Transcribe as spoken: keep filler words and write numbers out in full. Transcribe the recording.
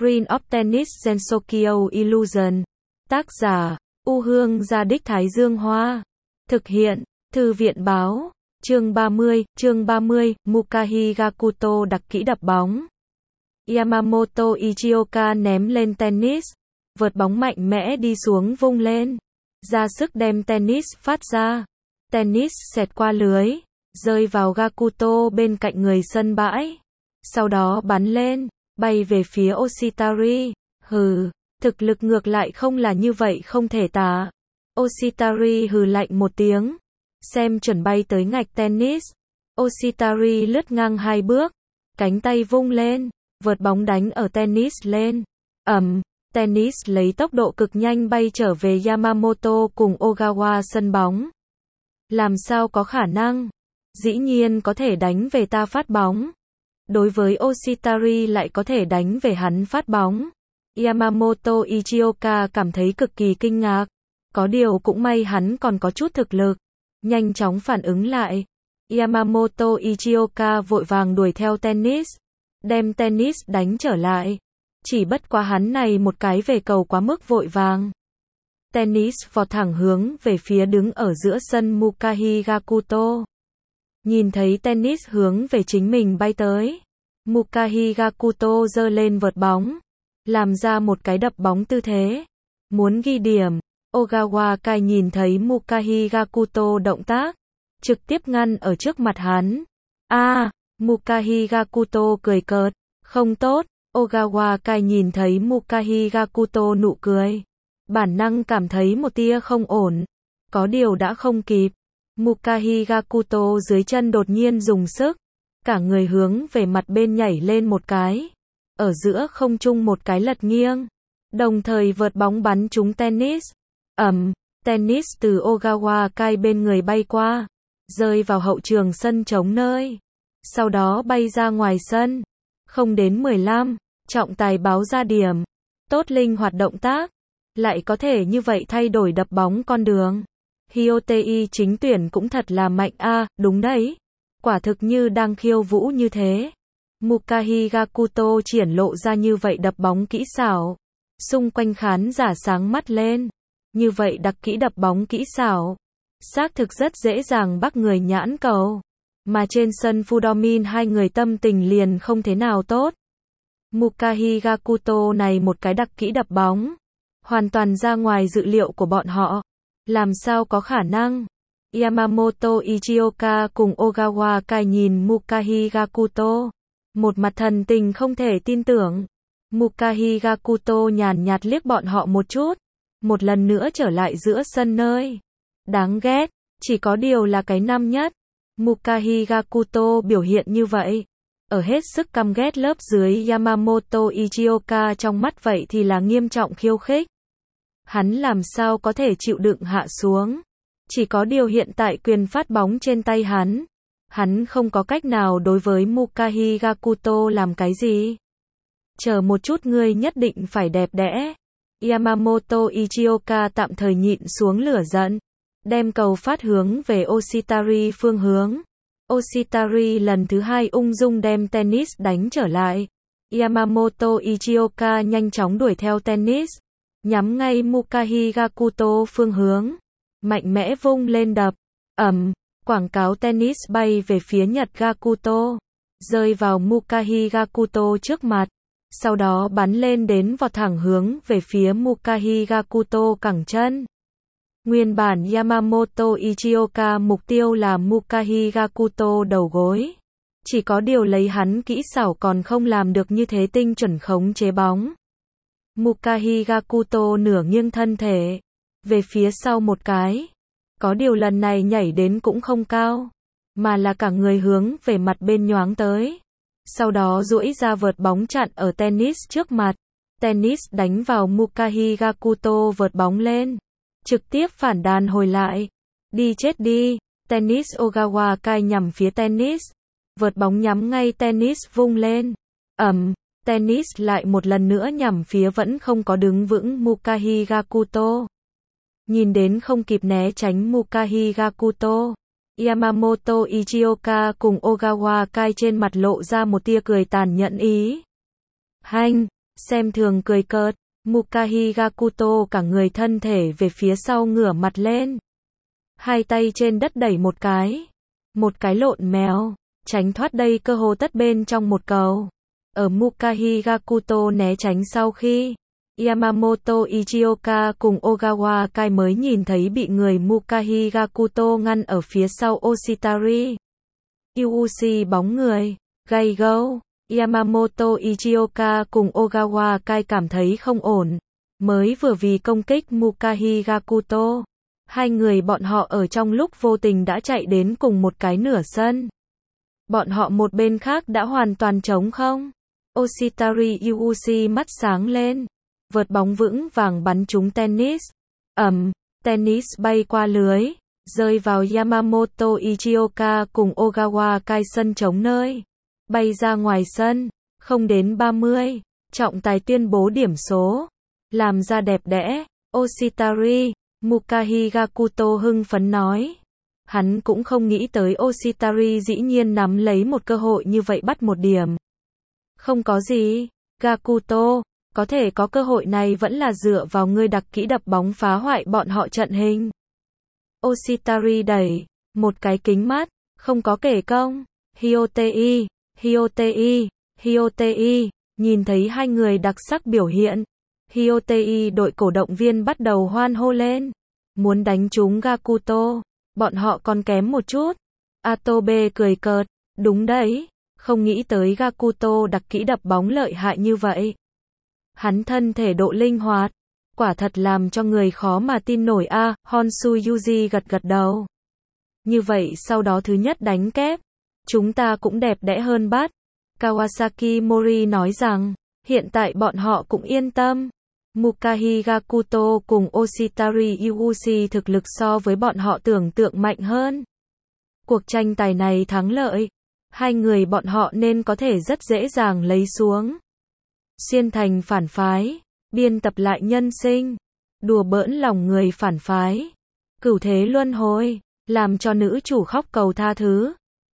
Green of Tennis Gensokyo Illusion. Tác giả, U Hương Gia Đích Thái Dương Hoa. Thực hiện, Thư viện Báo. Chương ba mươi, chương ba mươi, Muka Higakuto đặc kỹ đập bóng. Yamamoto Ichioka ném lên tennis. Vợt bóng mạnh mẽ đi xuống vung lên. Ra sức đem tennis phát ra. Tennis xẹt qua lưới. Rơi vào Gakuto bên cạnh người sân bãi. Sau đó bắn lên. Bay về phía Oshitari. Hừ, thực lực ngược lại không là như vậy không thể tả. Oshitari hừ lạnh một tiếng. Xem chuẩn bay tới ngạch tennis. Oshitari lướt ngang hai bước. Cánh tay vung lên. Vợt bóng đánh ở tennis lên. Ầm, tennis lấy tốc độ cực nhanh bay trở về Yamamoto cùng Ogawa sân bóng. Làm sao có khả năng? Dĩ nhiên có thể đánh về ta phát bóng. Đối với Oshitari lại có thể đánh về hắn phát bóng. Yamamoto Ichioka cảm thấy cực kỳ kinh ngạc. Có điều cũng may hắn còn có chút thực lực. Nhanh chóng phản ứng lại. Yamamoto Ichioka vội vàng đuổi theo tennis. Đem tennis đánh trở lại. Chỉ bất quá hắn này một cái về cầu quá mức vội vàng. Tennis vọt thẳng hướng về phía đứng ở giữa sân Muka Higakuto. Nhìn thấy tennis hướng về chính mình bay tới. Muka Higakuto giơ lên vợt bóng. Làm ra một cái đập bóng tư thế. Muốn ghi điểm. Ogawa Kai nhìn thấy Muka Higakuto động tác. Trực tiếp ngăn ở trước mặt hắn. A, à, Muka Higakuto cười cợt. Không tốt. Ogawa Kai nhìn thấy Muka Higakuto nụ cười. Bản năng cảm thấy một tia không ổn. Có điều đã không kịp. Muka Higakuto dưới chân đột nhiên dùng sức. Cả người hướng về mặt bên nhảy lên một cái. Ở giữa không trung một cái lật nghiêng. Đồng thời vợt bóng bắn trúng tennis. Ầm, tennis từ Ogawa Kai bên người bay qua. Rơi vào hậu trường sân trống nơi. Sau đó bay ra ngoài sân. Không đến mười lăm, trọng tài báo ra điểm. Tốt linh hoạt động tác. Lại có thể như vậy thay đổi đập bóng con đường. Hyotei chính tuyển cũng thật là mạnh a, à, đúng đấy. Quả thực như đang khiêu vũ như thế. Muka Higakuto triển lộ ra như vậy đập bóng kỹ xảo. Xung quanh khán giả sáng mắt lên. Như vậy đặc kỹ đập bóng kỹ xảo. Xác thực rất dễ dàng bắt người nhãn cầu. Mà trên sân Fudomin hai người tâm tình liền không thế nào tốt. Muka Higakuto này một cái đặc kỹ đập bóng. Hoàn toàn ra ngoài dự liệu của bọn họ. Làm sao có khả năng? Yamamoto Ichioka cùng Ogawa Kai nhìn Muka Higakuto. Một mặt thần tình không thể tin tưởng. Muka Higakuto nhàn nhạt liếc bọn họ một chút. Một lần nữa trở lại giữa sân nơi. Đáng ghét, chỉ có điều là cái năm nhất. Muka Higakuto biểu hiện như vậy. Ở hết sức căm ghét lớp dưới Yamamoto Ichioka trong mắt vậy thì là nghiêm trọng khiêu khích. Hắn làm sao có thể chịu đựng hạ xuống. Chỉ có điều hiện tại quyền phát bóng trên tay hắn. Hắn không có cách nào đối với Muka Higakuto làm cái gì. Chờ một chút ngươi nhất định phải đẹp đẽ. Yamamoto Ichioka tạm thời nhịn xuống lửa giận. Đem cầu phát hướng về Oshitari phương hướng. Oshitari lần thứ hai ung dung đem tennis đánh trở lại. Yamamoto Ichioka nhanh chóng đuổi theo tennis. Nhắm ngay Muka Higakuto phương hướng. Mạnh mẽ vung lên đập. Ầm, quảng cáo tennis bay về phía Nhật Gakuto. Rơi vào Muka Higakuto trước mặt. Sau đó bắn lên đến vọt thẳng hướng về phía Muka Higakuto cẳng chân. Nguyên bản Yamamoto Ichioka mục tiêu là Muka Higakuto đầu gối. Chỉ có điều lấy hắn kỹ xảo còn không làm được như thế tinh chuẩn khống chế bóng. Muka Higakuto nửa nghiêng thân thể. Về phía sau một cái. Có điều lần này nhảy đến cũng không cao. Mà là cả người hướng về mặt bên nhoáng tới. Sau đó duỗi ra vợt bóng chặn ở tennis trước mặt. Tennis đánh vào Muka Higakuto vợt bóng lên. Trực tiếp phản đàn hồi lại. Đi chết đi. Tennis Ogawa Kai nhằm phía tennis. Vợt bóng nhắm ngay tennis vung lên. Ầm, tennis lại một lần nữa nhằm phía vẫn không có đứng vững Muka Higakuto. Nhìn đến không kịp né tránh Muka Higakuto. Yamamoto Ichioka cùng Ogawa Kai trên mặt lộ ra một tia cười tàn nhẫn ý. Hanh, xem thường cười cợt. Mukahi Gakuto cả người thân thể về phía sau ngửa mặt lên. Hai tay trên đất đẩy một cái. Một cái lộn mèo, tránh thoát đây cơ hồ tất bên trong một cầu. Ở Mukahi Gakuto né tránh sau khi Yamamoto Ichioka cùng Ogawa Kai mới nhìn thấy bị người Mukahi Gakuto ngăn ở phía sau Oshitari. Yuuchi bóng người, gay go. Yamamoto Ichioka cùng Ogawa Kai cảm thấy không ổn. Mới vừa vì công kích Mukahi Gakuto, hai người bọn họ ở trong lúc vô tình đã chạy đến cùng một cái nửa sân. Bọn họ một bên khác đã hoàn toàn trống không. Oshitari Yuuchi mắt sáng lên. Vợt bóng vững vàng bắn trúng tennis. Ầm, tennis bay qua lưới, rơi vào Yamamoto Ichioka cùng Ogawa Kai sân trống nơi. Bay ra ngoài sân, không đến ba mươi. Trọng tài tuyên bố điểm số. Làm ra đẹp đẽ. Oshitari, Mukahi Gakuto hưng phấn nói. Hắn cũng không nghĩ tới Oshitari dĩ nhiên nắm lấy một cơ hội như vậy bắt một điểm. Không có gì, Gakuto, có thể có cơ hội này vẫn là dựa vào ngươi đặc kỹ đập bóng phá hoại bọn họ trận hình. Oshitari đẩy một cái kính mắt, không có kể công. Hyotei, Hyotei, Hyotei, nhìn thấy hai người đặc sắc biểu hiện. Hyotei đội cổ động viên bắt đầu hoan hô lên. Muốn đánh trúng Gakuto, bọn họ còn kém một chút. Atobe cười cợt, đúng đấy, không nghĩ tới Gakuto đặc kỹ đập bóng lợi hại như vậy. Hắn thân thể độ linh hoạt, quả thật làm cho người khó mà tin nổi a. À, Honshu Yuji gật gật đầu. Như vậy sau đó thứ nhất đánh kép, chúng ta cũng đẹp đẽ hơn bát. Kawasaki Mori nói rằng, hiện tại bọn họ cũng yên tâm. Mukahi Gakuto cùng Oshitari Yuuchi thực lực so với bọn họ tưởng tượng mạnh hơn. Cuộc tranh tài này thắng lợi, hai người bọn họ nên có thể rất dễ dàng lấy xuống. Xuyên thành phản phái, biên tập lại nhân sinh, đùa bỡn lòng người phản phái, cửu thế luân hồi, làm cho nữ chủ khóc cầu tha thứ.